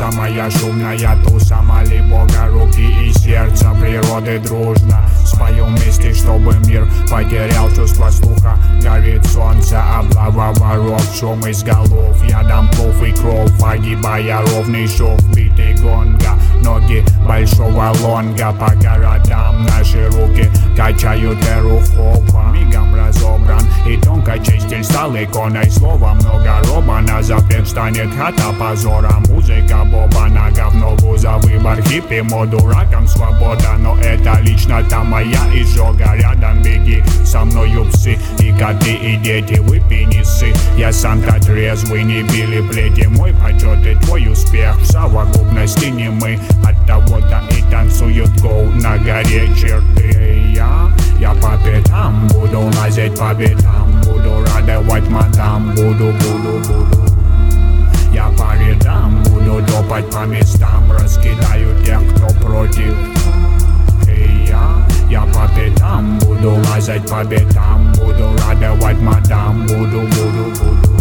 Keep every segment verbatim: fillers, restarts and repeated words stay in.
самая шумная туса, моли Бога руки и сердце природы дружно. Споем вместе, чтобы мир потерял чувство слуха. Горит солнце, облава воров, шум из голов. Я дам плов и кровь, огибая ровный шов, битый гонга. Ноги большого лонга по городам, наши руки качают эру хопа. Мигом разобран и тонко чистиль стал иконой. Слова много роба, на запрет станет хата позора. Музыка боба, нога в ногу за выбор. Хиппи моду раком свобода, но это лично там моя изжога. Рядом беги, со мною псы и коты и дети. Выпей не ссы, я сам-то трезвый, не били плети. Мой почет и твой успех в совокупности не мы. От того-то и танцуют гоу на горе черты. Я, я по пятам буду лазить по битам, буду радовать мадам, буду, буду, буду. Я по рядам буду топать по местам, раскидаю тех, кто против. И я, я по пятам буду лазать по битам, буду радовать мадам, буду, буду, буду.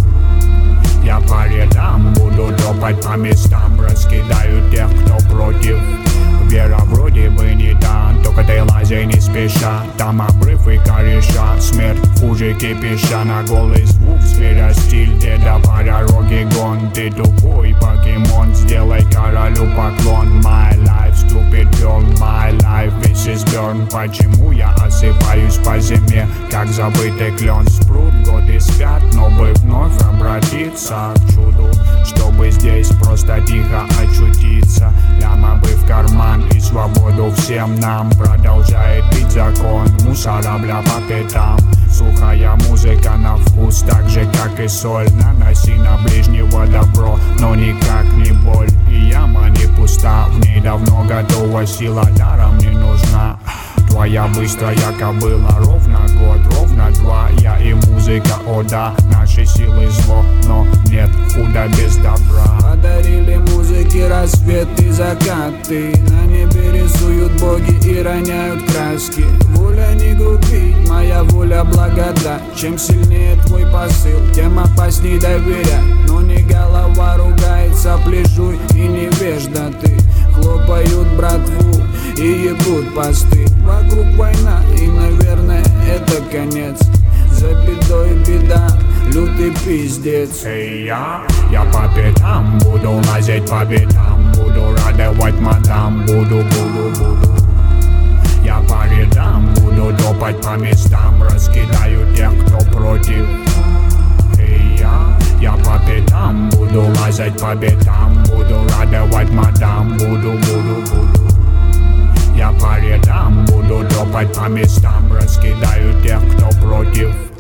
Я по рядам буду топать по местам, раскидаю тех, кто против. Вера вроде бы не та, только ты лазай не спеша. Там обрыв и кореша, смерть хуже кипиша. На голый звук зверя стиль, деда пора роги гон. Ты тупой покемон, сделай королю поклон. My life, stupid girl, my life, this is burn. Почему я осыпаюсь по зиме, как забытый клен? Спрут, годы спят, но бы вновь обратиться к чуду, чтобы здесь просто тихо очутиться. Ляма бы в карман и свободу всем нам. Продолжает бить закон, мусора бля по пятам. Сухая музыка на вкус, так же как и соль. Наноси на ближнего добро, но никак не боль. И яма не пуста, в ней давно готова сила, даром не нужна. Твоя быстрая кобыла, ровно год, ровно два. Я и музыка, о да, наши силы зло, но нет худа без добра. Подарили музыке рассвет и закаты, на небе рисуют боги и роняют краски. Воля не грубить, моя воля благодать. Чем сильнее твой посыл, тем опасней доверять. Но не голова ругается, плешуй и невежда ты. Хлопают братву и ебут посты. Вокруг война и, наверное, это конец. За бедой беда, лютый пиздец. Эй, я, я по пятам буду лазить по битам, буду радовать мадам, буду, буду, буду. Я по рядам буду топать по местам, раскидаю тех, кто против. Эй, я, я по пятам буду лазить по битам, буду радовать мадам, буду, буду, буду. Я по рядам буду топать по местам, раскидаю тех, кто против.